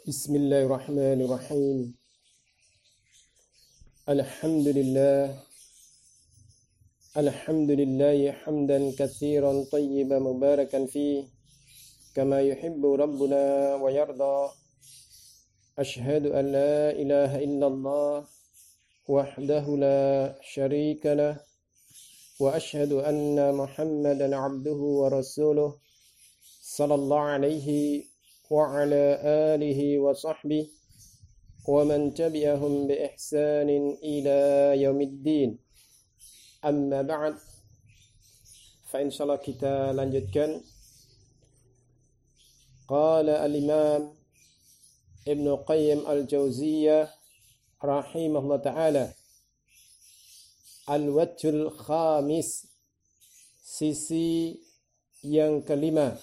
Bismillahirrahmanirrahim. Alhamdulillah. Alhamdulillahi hamdan katsiran tayyiban mubarakan fi kama yuhibbu rabbuna wa yarda. Ashhadu an la ilaha illallah wahdahu la syarika lah wa ashhadu anna Muhammadan abduhu wa rasuluh sallallahu alaihi wa ala alihi wa sahbihi wa man tabi'ahum bi ihsanin ila yaumiddin. Amma ba'd. Fa insyaallah kita lanjutkan. Qala al-Imam Ibn Qayyim al-Jauziyah rahimahullah ta'ala, al-wajhul khamis, sisi yang kelima,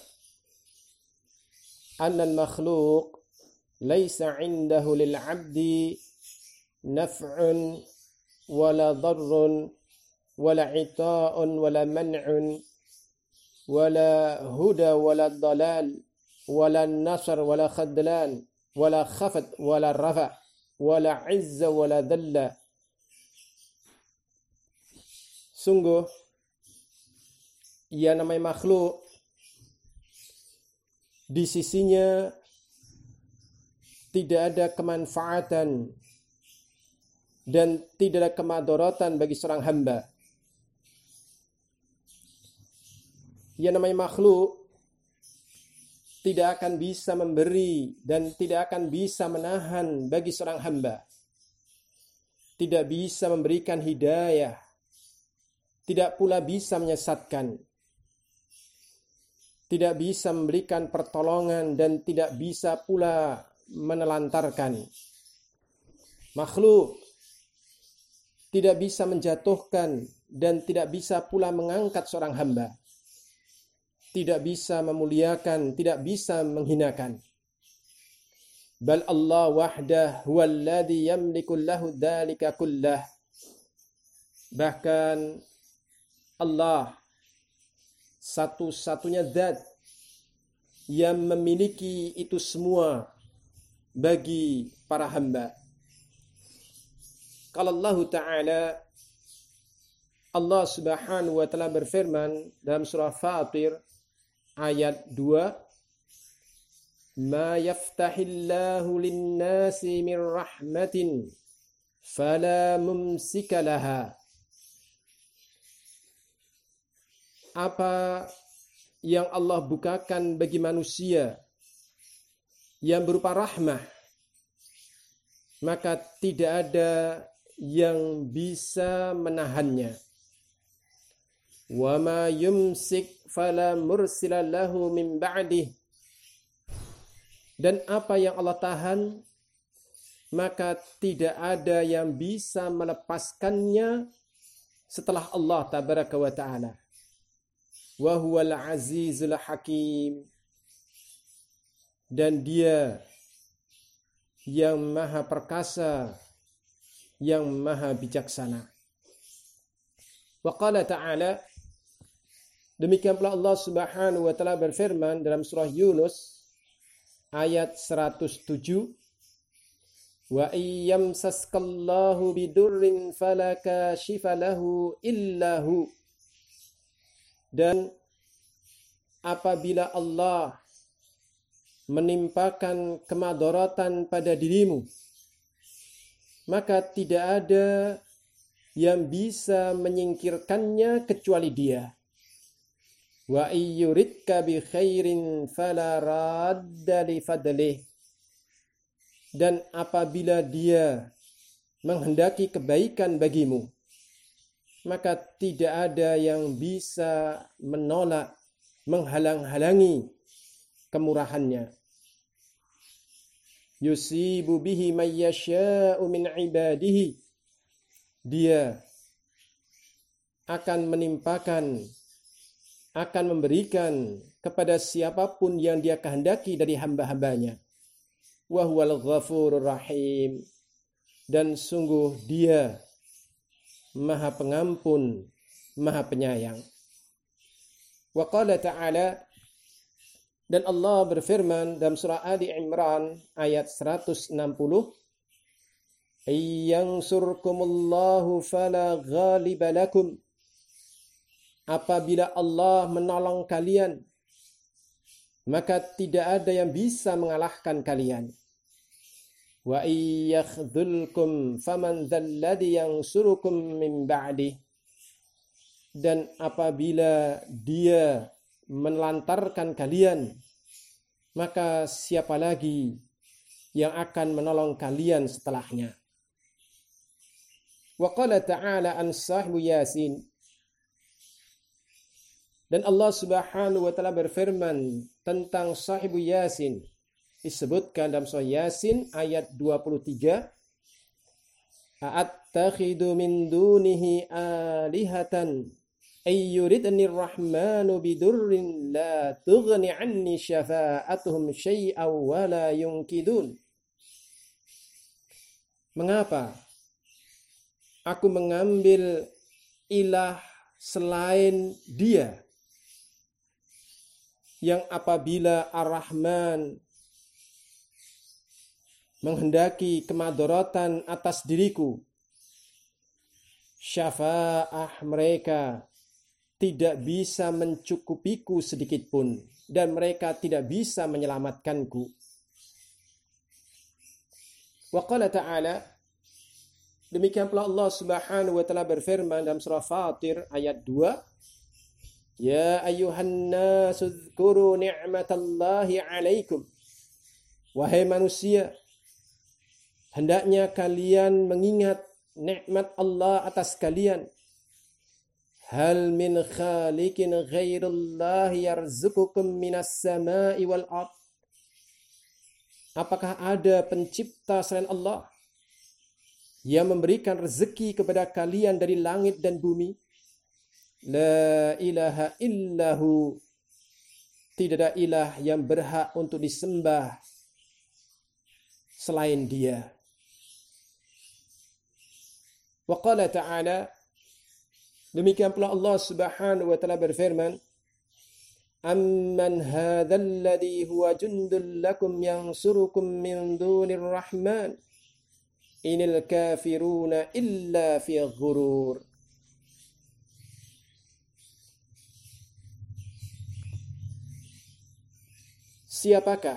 anna al-makhluq laysa 'indahu lil-'abdi naf'un wala darrun wala 'ita'un wala man'un wala huda wala dalal wala nasr wala khadlan wala khafat wala rafa wala 'izza wala dhalla. Sungguh yang namanya makhluk di sisinya tidak ada kemanfaatan dan tidak ada kemadaratan bagi seorang hamba. Yang namanya makhluk tidak akan bisa memberi dan tidak akan bisa menahan bagi seorang hamba. Tidak bisa memberikan hidayah, tidak pula bisa menyesatkan. Tidak bisa memberikan pertolongan dan tidak bisa pula menelantarkan. Makhluk tidak bisa menjatuhkan dan tidak bisa pula mengangkat seorang hamba. Tidak bisa memuliakan, tidak bisa menghinakan. Bal Allah wahdah huwallazi yamliku lahu dzalika kullah. Bahkan Allah satu-satunya zat yang memiliki itu semua bagi para hamba. Kalau Allah Ta'ala, Allah Subhanahu wa Ta'ala berfirman dalam surah Fatir ayat 2, ma yaftahillahu linnasi min rahmatin fala mumsika laha. Apa yang Allah bukakan bagi manusia yang berupa rahmah, maka tidak ada yang bisa menahannya. Wa ma yumsik fala mursila lahu min ba'dih. Dan apa yang Allah tahan, maka tidak ada yang bisa melepaskannya setelah Allah tabaraka wa ta'ala. Wa huwal azizul hakim. Dan dia yang maha perkasa, yang maha bijaksana. Wa qala ta'ala, demikian pula Allah Subhanahu wa ta'ala berfirman dalam surah Yunus ayat 107, wa iyyamsaskallahu bidurrin fala kashifa lahu illahu. Dan apabila Allah menimpakan kemadaratan pada dirimu, maka tidak ada yang bisa menyingkirkannya kecuali Dia. Wa iyyuridka bi khairin fala radda li fadlih. Dan apabila Dia menghendaki kebaikan bagimu, maka tidak ada yang bisa menolak, menghalang-halangi kemurahannya. Yusibu bihi may yasha'u min ibadihi. Dia akan menimpakan, akan memberikan kepada siapapun yang Dia kehendaki dari hamba-hambanya. Wa huwal ghafurur rahim. Dan sungguh Dia Maha Pengampun, Maha Penyayang. Wa qala ta'ala, Dan Allah berfirman dalam surah Ali Imran ayat 160, "Yansurkumullahu fala ghaliba lakum." Apabila Allah menolong kalian, maka tidak ada yang bisa mengalahkan kalian. Wa iyakhdhulkum faman dzalladzi yansurukum min ba'di. Dan apabila dia menelantarkan kalian, maka siapa lagi yang akan menolong kalian setelahnya? Wa qala ta'ala an sahibu Yasin. Dan Allah Subhanahu wa taala berfirman tentang sahibu Yasin, disebutkan dalam surah Yasin ayat 23, "A'attakhidu min dunihi alihatan ayyuridni ar-rahmanu bidurrin la tughni anni syafa'atuhum syai'aw wa la yunkidun." Mengapa aku mengambil ilah selain Dia, yang apabila Ar-Rahman menghendaki kemadharatan atas diriku, syafa'ah mereka tidak bisa mencukupiku sedikit pun, dan mereka tidak bisa menyelamatkanku. Wa qala ta'ala, demikian pula Allah Subhanahu wa taala berfirman dalam surah Fatir ayat 2, "Ya ayyuhan nasu dzkuru ni'matallahi 'alaikum." Wahai manusia, hendaknya kalian mengingat nikmat Allah atas kalian. Hal min khaliqin ghairallahi yarzuqukum minas sama'i wal ard. Apakah ada pencipta selain Allah yang memberikan rezeki kepada kalian dari langit dan bumi? La ilaha illahu. Tidak ada ilah yang berhak untuk disembah selain Dia. Wa qala ta'ala, demikian pula Allah Subhanahu wa taala berfirman, "Amman hadzal ladzi huwa jundul lakum yansurukum min dunir rahman inil kafiruna illa fi ghurur." Siapakah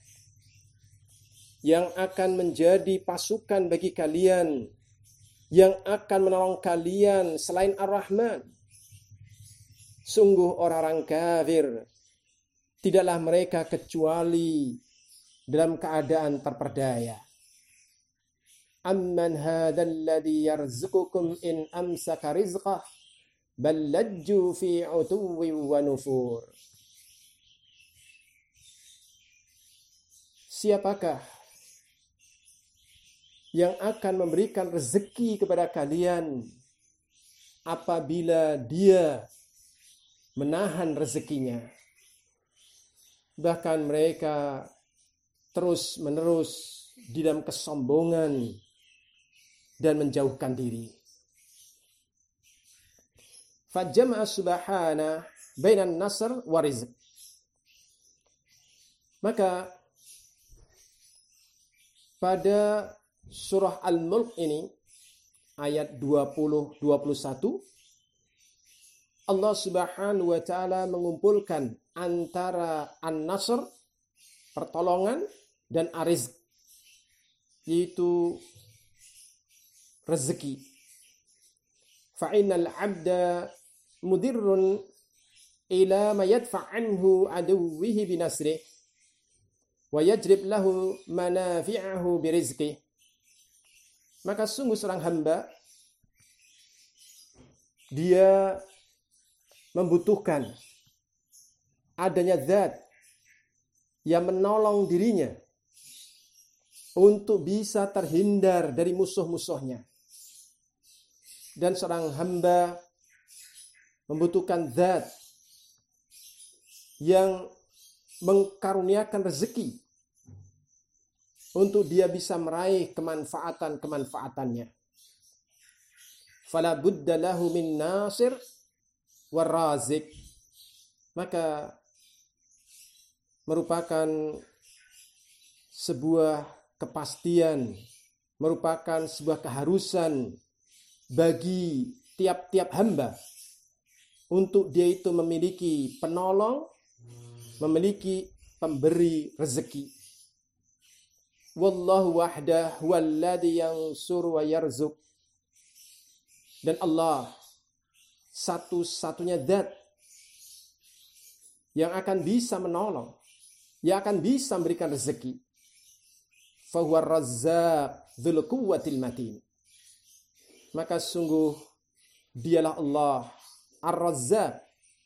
yang akan menjadi pasukan bagi kalian, yang akan menolong kalian selain Ar-Rahman? Sungguh orang-orang kafir, tidaklah mereka kecuali dalam keadaan terperdaya. Amman hadzal ladzi yarzuqukum in amsaka rizqah bal lajju fi 'utuwwin wa nufur. Siapakah yang akan memberikan rezeki kepada kalian apabila Dia menahan rezekinya? Bahkan mereka terus-menerus di dalam kesombongan dan menjauhkan diri. Fajama'a subhana bainan nasr wa rizq. Maka pada surah Al-Mulk ini ayat 20-21, Allah Subhanahu wa taala mengumpulkan antara an-nasr, pertolongan, dan arizq, yaitu rezeki. Fa'innal 'abda mudirrun ila ma yadfa' anhu aduwwihi binasrih wa yajrib lahu manafi'ahu birizqih. Maka sungguh seorang hamba, dia membutuhkan adanya zat yang menolong dirinya untuk bisa terhindar dari musuh-musuhnya. Dan seorang hamba membutuhkan zat yang mengkaruniakan rezeki untuk dia bisa meraih kemanfaatan-kemanfaatannya. Fala budda lahu min nasir warazik. Maka merupakan sebuah kepastian, merupakan sebuah keharusan bagi tiap-tiap hamba untuk dia itu memiliki penolong, memiliki pemberi rezeki. Wallahu wahdah walladhi yansur wa yarzuq. Dan Allah satu-satunya zat yang akan bisa menolong, yang akan bisa memberikan rezeki. Fahuwa razzaq dzul quwwatil matin. Maka sungguh dialah Allah Ar-Razzaq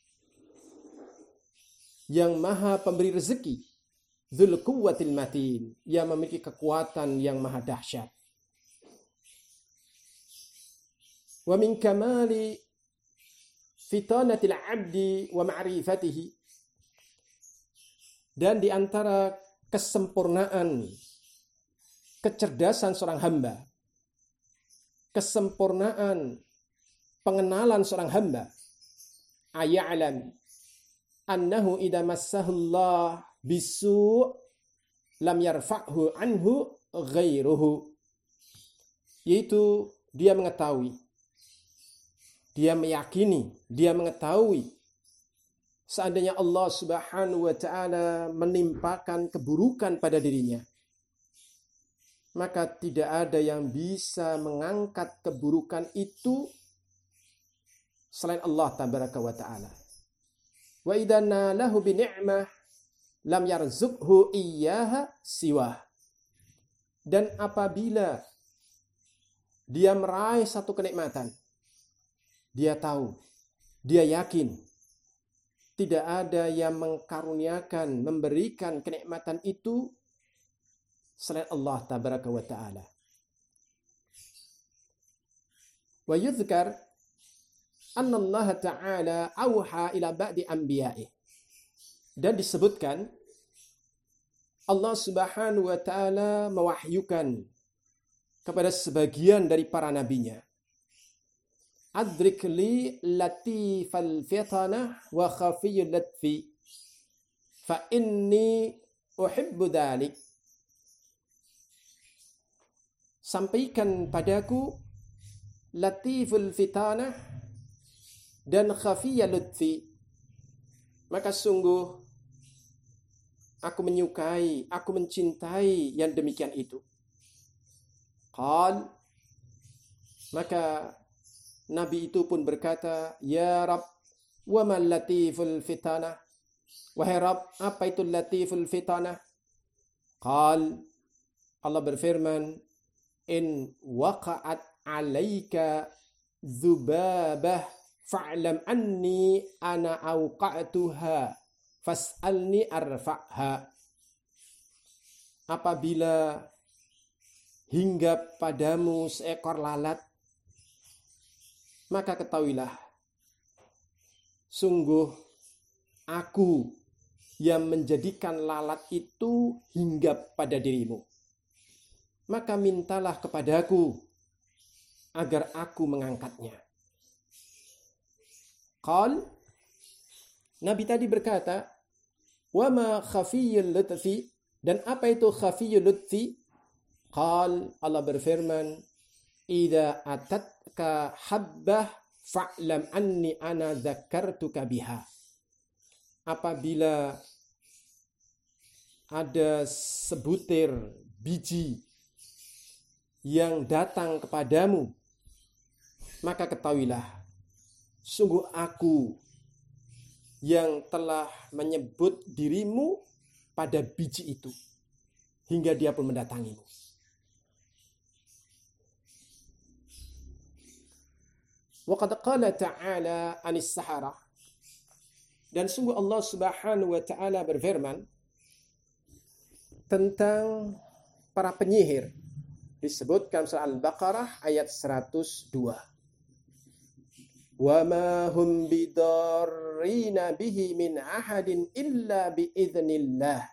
yang maha pemberi rezeki, dzul quwwatil matin, yang memiliki kekuatan yang maha dahsyat. Wa min kamali fitanatil 'abdi wa ma'rifatihi, dan di antara kesempurnaan kecerdasan seorang hamba, kesempurnaan pengenalan seorang hamba, aya'lam annahu idza massahullah bisu' lam yarfa'hu anhu ghairuhu, yaitu dia mengetahui, dia meyakini, dia mengetahui seandainya Allah Subhanahu wa taala menimpakan keburukan pada dirinya, maka tidak ada yang bisa mengangkat keburukan itu selain Allah tabaraka wa ta'ala. Wa idza nalahu bi ni'mah lam yarzuqhu iyyaha siwah. Dan apabila dia meraih satu kenikmatan, dia tahu, dia yakin tidak ada yang mengkaruniakan, memberikan kenikmatan itu selain Allah tabaraka wa ta'ala. Wa yuzkar anna Allah ta'ala auha ila ba'di anbiya'i. Dan disebutkan Allah Subhanahu wa ta'ala mewahyukan kepada sebagian dari para nabinya. Adrik li latifal fitanah wa khafiyul latfi fa inni uhibbu dhalik. Sampaikan padaku latiful fitanah dan khafiyul latfi, maka sungguh aku menyukai, aku mencintai yang demikian itu. Qal, maka Nabi itu pun berkata, Ya Rabb, wa ma latiful fitanah? Wahai Rabb, apa itu latiful fitanah? Qal, Allah berfirman, In waqa'at alaika dzubabah fa'lam anni ana awqa'tuha fas'alni arfa'ha. Apabila hinggap padamu seekor lalat, maka ketahuilah, sungguh aku yang menjadikan lalat itu hinggap pada dirimu. Maka mintalah kepadaku agar aku mengangkatnya. Qal, Nabi tadi berkata, wa ma khafiyul lutfi, dan apa itu khafiyul lutfi? Qal, Allah berfirman, idza atatka habbah fa'lam anni ana dzakartuka biha. Apabila ada sebutir biji yang datang kepadamu, maka ketahuilah, sungguh aku yang telah menyebut dirimu pada biji itu, hingga dia pun mendatangimu. Wa qad qala ta'ala anis sahara, dan sungguh Allah Subhanahu wa ta'ala berfirman tentang para penyihir. Disebutkan surah Al-Baqarah ayat 102. Wa ma hum bidarrina bihi min ahadin illa biiznillah.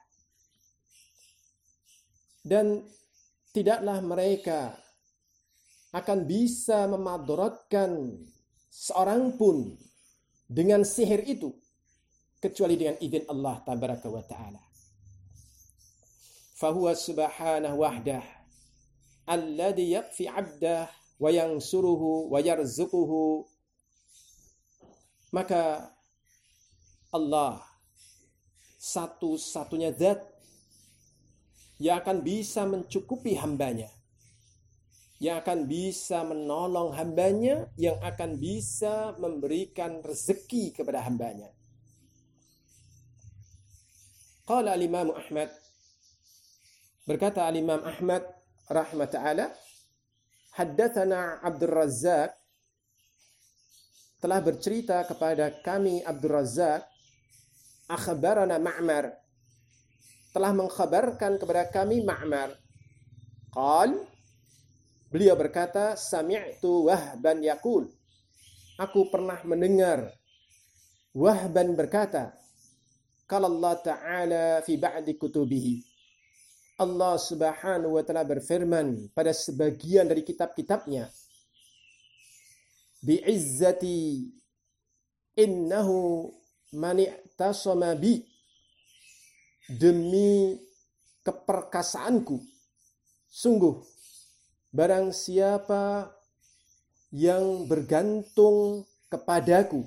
Dan tidaklah mereka akan bisa memadaratkan seorang pun dengan sihir itu kecuali dengan izin Allah tabaraka wa taala. fahuwa subhanahu wahdah alladhi yakfi 'abdah wa yansuruhu wa yarzuquhu. Maka Allah satu-satunya zat yang akan bisa mencukupi hambanya, yang akan bisa menolong hambanya, yang akan bisa memberikan rezeki kepada hambanya. Qala al-Imam Ahmad, berkata al-Imam Ahmad rahimah ta'ala, haddatsana Abdul Razzaq, telah bercerita kepada kami Abdul Razzaq, akhbarana Ma'mar, telah mengkhabarkan kepada kami Ma'mar. Qal, beliau berkata, sami'tu Wahban yaqul, aku pernah mendengar Wahban berkata, qala Allah Ta'ala fi ba'di kutubihi, Allah Subhanahu wa Ta'ala berfirman pada sebagian dari kitab-kitabnya, bi'izzati innahu man i'tasama bi, demi keperkasaanku, sungguh barang siapa yang bergantung kepadaku,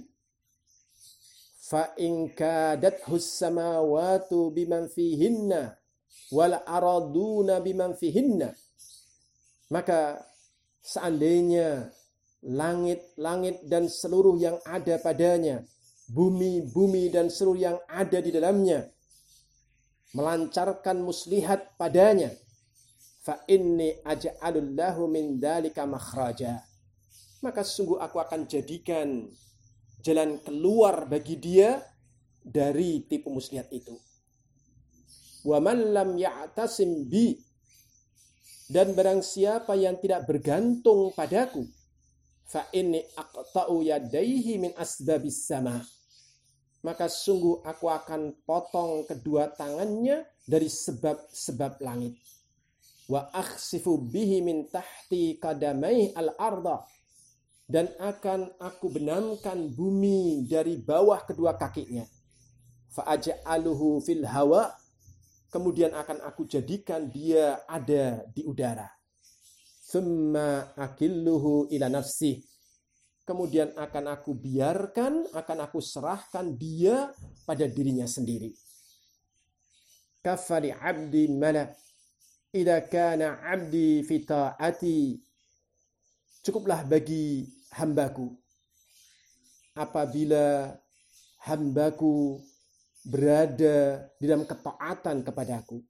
fa in kadathus samawati biman fihinna wal araduna biman fihinna, maka seandainya langit-langit dan seluruh yang ada padanya, bumi-bumi dan seluruh yang ada di dalamnya, melancarkan muslihat padanya, fa inni aj'alul lahu min dzalika makhraja, maka sungguh aku akan jadikan jalan keluar bagi dia dari tipu muslihat itu. Wa man lam ya'tasim bi, dan barang siapa yang tidak bergantung padaku, fa inni aqta'u yadayhi min asbabis sama, maka sungguh aku akan potong kedua tangannya dari sebab-sebab langit. Wa akhsifu bihi min tahti qadamai al-arda, dan akan aku benamkan bumi dari bawah kedua kakinya. Fa aj'aluhu fil hawa, kemudian akan aku jadikan dia ada di udara. Thumma akilluhu ila nafsih, kemudian akan aku biarkan, akan aku serahkan dia pada dirinya sendiri. Kafali abdi mala idza kana abdi fi ta'ati, cukuplah bagi hambaku apabila hambaku berada di dalam ketaatan kepadaku.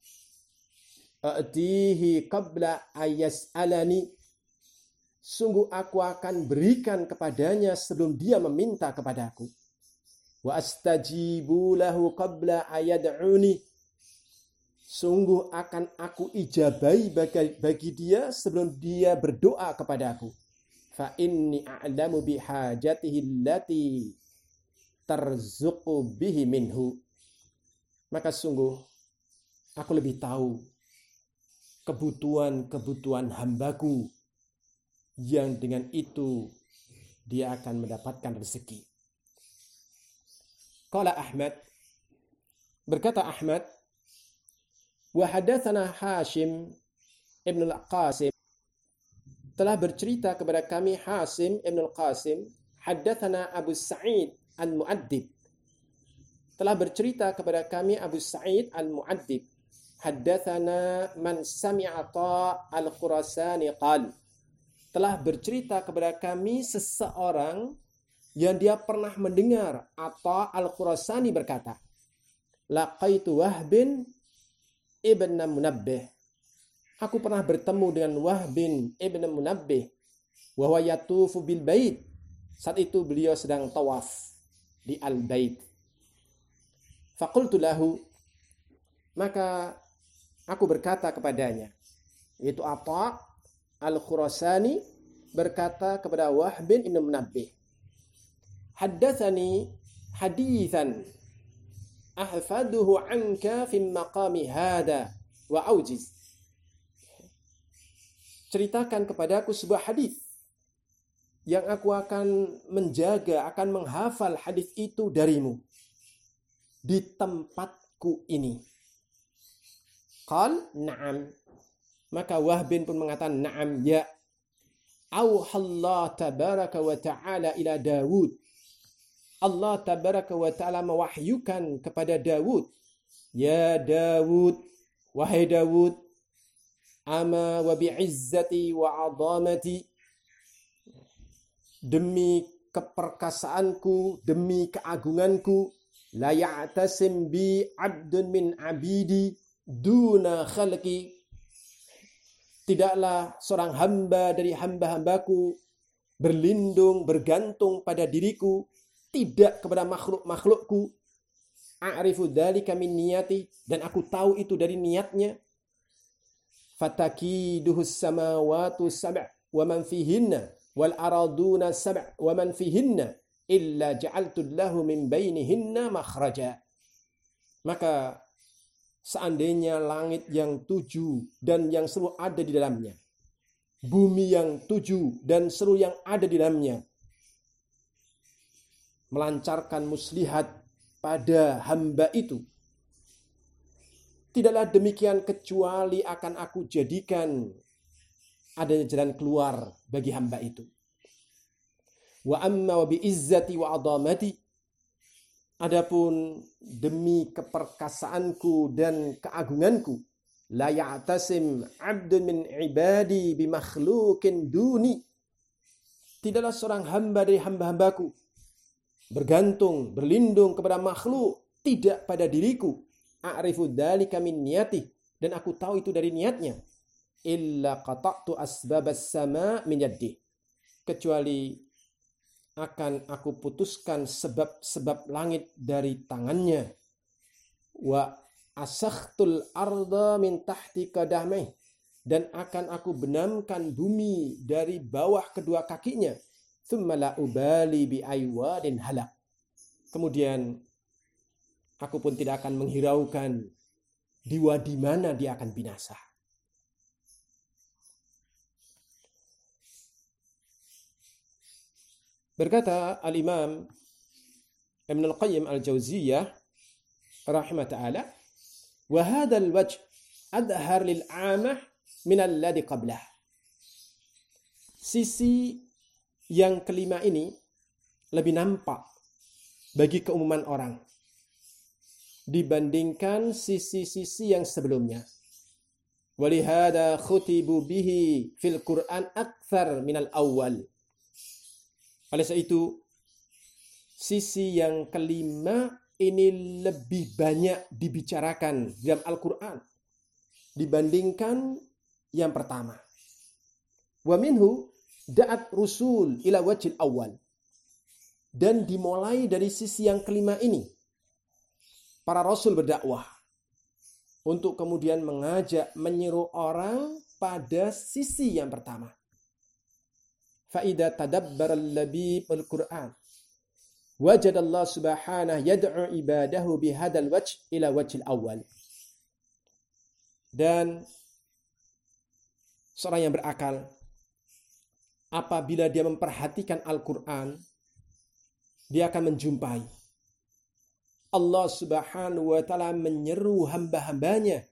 A'tihi qabla ayas'alani, sungguh aku akan berikan kepadanya sebelum dia meminta kepadaku. Wa astajibu lahu qabla ayad'uni, sungguh akan aku ijabai bagi dia sebelum dia berdoa kepadaku. Fa inni a'lamu bihajatihi allati tarzuqu bihi minhu, maka sungguh aku lebih tahu kebutuhan-kebutuhan hambaku yang dengan itu dia akan mendapatkan rezeki. Qala Ahmad, berkata Ahmad, wa hadatsana Hashim ibn al-Qasim, telah bercerita kepada kami Hasim ibn al-Qasim, haddatsana Abu Sa'id al-Mu'addib, telah bercerita kepada kami Abu Sa'id al-Mu'addib, haddatsana man sami'a al-Khurasani qal, telah bercerita kepada kami seseorang yang dia pernah mendengar Atha al-Khurasani berkata, laqaitu Wahbin ibn Munabbih, aku pernah bertemu dengan Wahbin ibn Munabbih, wa huwa yatufu bil bait, saat itu beliau sedang tawaf di al-bait. Faqultu lahu, maka aku berkata kepadanya, yaitu Atha al-Khurasani berkata kepada Wahbin ibn Munabbih, haddatsani hadithan ahfaduhu anka fi maqami hada wa aujiz, ceritakan kepadaku sebuah hadis yang aku akan menjaga, akan menghafal hadis itu darimu di tempatku ini. Qal na'am. Maka Wahb pun mengatakan na'am ya. Auhallah tabaraka wa ta'ala ila Dawud. Allah tabaraka wa ta'ala mewahyukan kepada Dawud. Ya Dawud, wahai Dawud, ama wa bi'izzati wa 'azamati, demi keperkasaanku, demi keagunganku, la ya'tasim bi 'abdun min 'abidi duna khalqi, tidaklah seorang hamba dari hamba-hambaku berlindung, bergantung pada diriku, tidak kepada makhluk-makhlukku. A'rifu dzalika min niyati, dan aku tahu itu dari niatnya. Fatakiduhus samawatu sab' wa man fihinna wal araduna sab' wa man fihinna illa ja'altu lahu min bainihinna makhraja. Maka seandainya langit yang 7 dan yang seluruh ada di dalamnya, bumi yang 7 dan seluruh yang ada di dalamnya, melancarkan muslihat pada hamba itu, tidaklah demikian kecuali akan aku jadikan adanya jalan keluar bagi hamba itu. Wa amma wa bi'izzati wa 'azamati, adapun demi keperkasaanku dan keagunganku, la ya'tasim 'abdun min 'ibadi bi makhluqin duni, tidaklah seorang hamba dari hamba-hambaku bergantung, berlindung kepada makhluk, tidak pada diriku. A'rifu dzalika min niyati, dan aku tahu itu dari niatnya. Illa qata'tu asbabas sama' min yaddi, kecuali akan aku putuskan sebab-sebab langit dari tangannya. Wa asakhtul arda min tahti qadamih, dan akan aku benamkan bumi dari bawah kedua kakinya. Thumma la ubali bi aywadin halak, kemudian aku pun tidak akan menghiraukan di wadi mana dia akan binasa. Berkata Al-Imam Ibn Al-Qayyim Al-Jauziyah rahimah ta'ala, wa hadzal wajh adhar lil 'amah min alladhi qablah. Sisi yang kelima ini lebih nampak bagi keumuman orang dibandingkan sisi-sisi yang sebelumnya. Walihada khutibu bihi fil Qur'an akthar minal awal. Oleh sebab itu, sisi yang kelima ini lebih banyak dibicarakan dalam Al-Quran dibandingkan yang pertama. Wa minhu da'at rusul ila wajhil awal. Dan dimulai dari sisi yang kelima ini, para rasul berdakwah untuk kemudian mengajak, menyeru orang pada sisi yang pertama. Fa'idha tadabbara al-labib al-Qur'an, wajadallah subhanahu yad'u ibadahu bihadal wajh ila wajhil awal. Dan seorang yang berakal, apabila dia memperhatikan Al-Quran, dia akan menjumpai Allah subhanahu wa ta'ala menyeru hamba-hambanya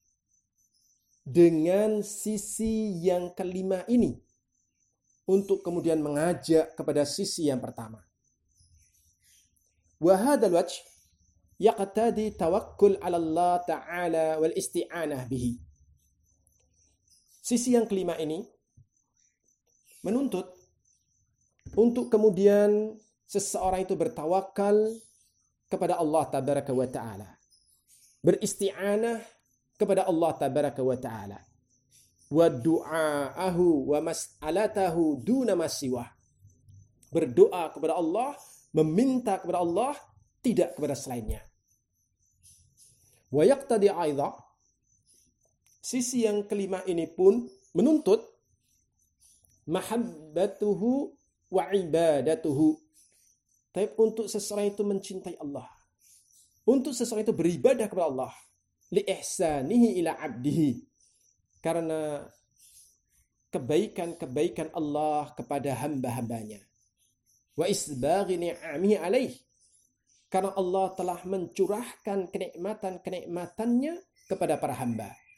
dengan sisi yang kelima ini, untuk kemudian mengajak kepada sisi yang pertama. Wa hadzal wajh yaqtadi tawakkul 'ala Allah ta'ala wal isti'anah bihi. Sisi yang kelima ini menuntut untuk kemudian seseorang itu bertawakal kepada Allah tabaraka wa ta'ala, beristi'anah kepada Allah tabaraka wa ta'ala, wa du'aahu wa mas'alatahu duna masiwah, berdoa kepada Allah, meminta kepada Allah, tidak kepada selainnya. Wa yaqtadi aidha, sisi yang kelima ini pun menuntut mahabbatuhu wa ibadatuhu. Tapi untuk seseorang itu mencintai Allah, untuk seseorang itu beribadah kepada Allah, li ihsanihi ila 'abdihi, karena kebaikan-kebaikan Allah kepada hamba-hambanya, wa isbaghi ni'amihi alaih, karena Allah telah mencurahkan kenikmatan-kenikmatannya kepada para hamba.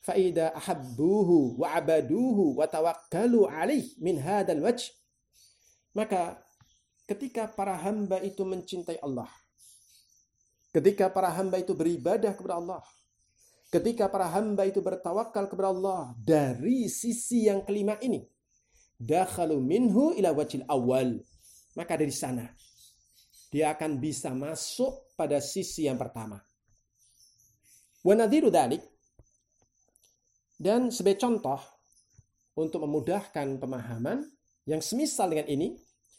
Fa'ida ahabbuhu wa abaduhu wa tawakkalu alaih min hadal wajh. Maka ketika para hamba itu mencintai Allah, ketika para hamba itu beribadah kepada Allah, ketika para hamba itu bertawakal kepada Allah dari sisi yang kelima ini, dakhalu minhu ila wajhil awal. Maka dari sana dia akan bisa masuk pada sisi yang pertama. Wa nadhiru dzalik, dan sebagai contoh untuk memudahkan pemahaman yang semisal dengan ini,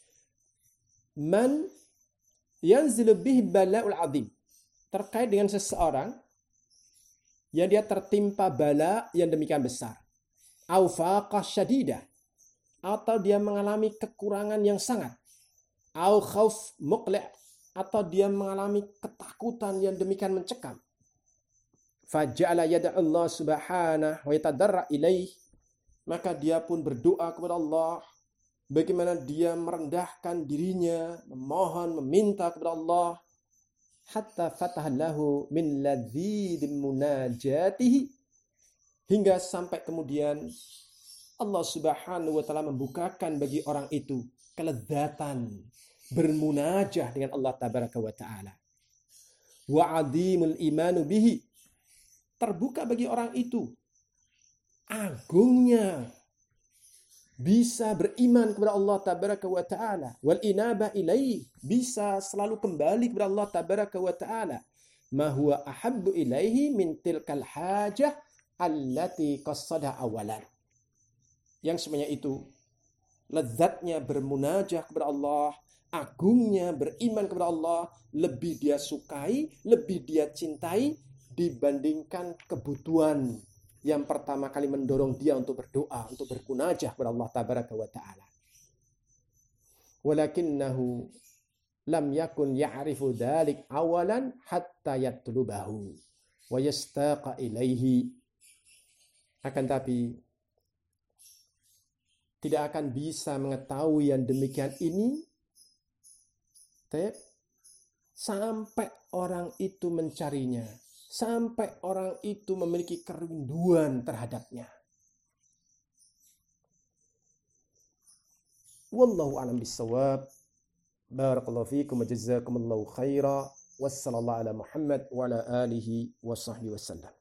man yanzilu bihi bala'ul azim, terkait dengan seseorang yang dia tertimpa bala yang demikian besar, au faqah syadidah, atau dia mengalami kekurangan yang sangat, au khauf muqli', atau dia mengalami ketakutan yang demikian mencekam. Faja'ala yad'a Allah subhanahu wa yatadarra ilaih, maka dia pun berdoa kepada Allah, bagaimana dia merendahkan dirinya, memohon, meminta kepada Allah, hatta fatahallahu min ladzidin munajatihi, hingga sampai kemudian Allah subhanahu wa ta'ala membukakan bagi orang itu kelezatan bermunajah dengan Allah tabaraka wa ta'ala. Wa adhimul imanu bihi, terbuka bagi orang itu agungnya bisa beriman kepada Allah tabaraka wa ta'ala, wal inaba ilaih, bisa selalu kembali kepada Allah tabaraka wa ta'ala, ma huwa ahabbu ilaihi min tilkal hajah allati qassada awalan. Yang semuanya itu lezatnya bermunajah kepada Allah, agungnya beriman kepada Allah, lebih dia sukai, lebih dia cintai dibandingkan kebutuhan yang pertama kali mendorong dia untuk berdoa, untuk bermunajah kepada Allah tabaraka wa ta'ala. Walakinnahu lam yakun ya'rifu dzalik awalan hatta yatlubahu wa yastaqa ilaihi. Akan tapi tidak akan bisa mengetahui yang demikian ini sampai orang itu mencarinya, sampai orang itu memiliki kerinduan terhadapnya. Wallahu a'lam bissawab. Barakallahu fiikum wa jazakumullahu khaira. Wassallallahu ala Muhammad wa ala alihi wa sahbihi wasallam.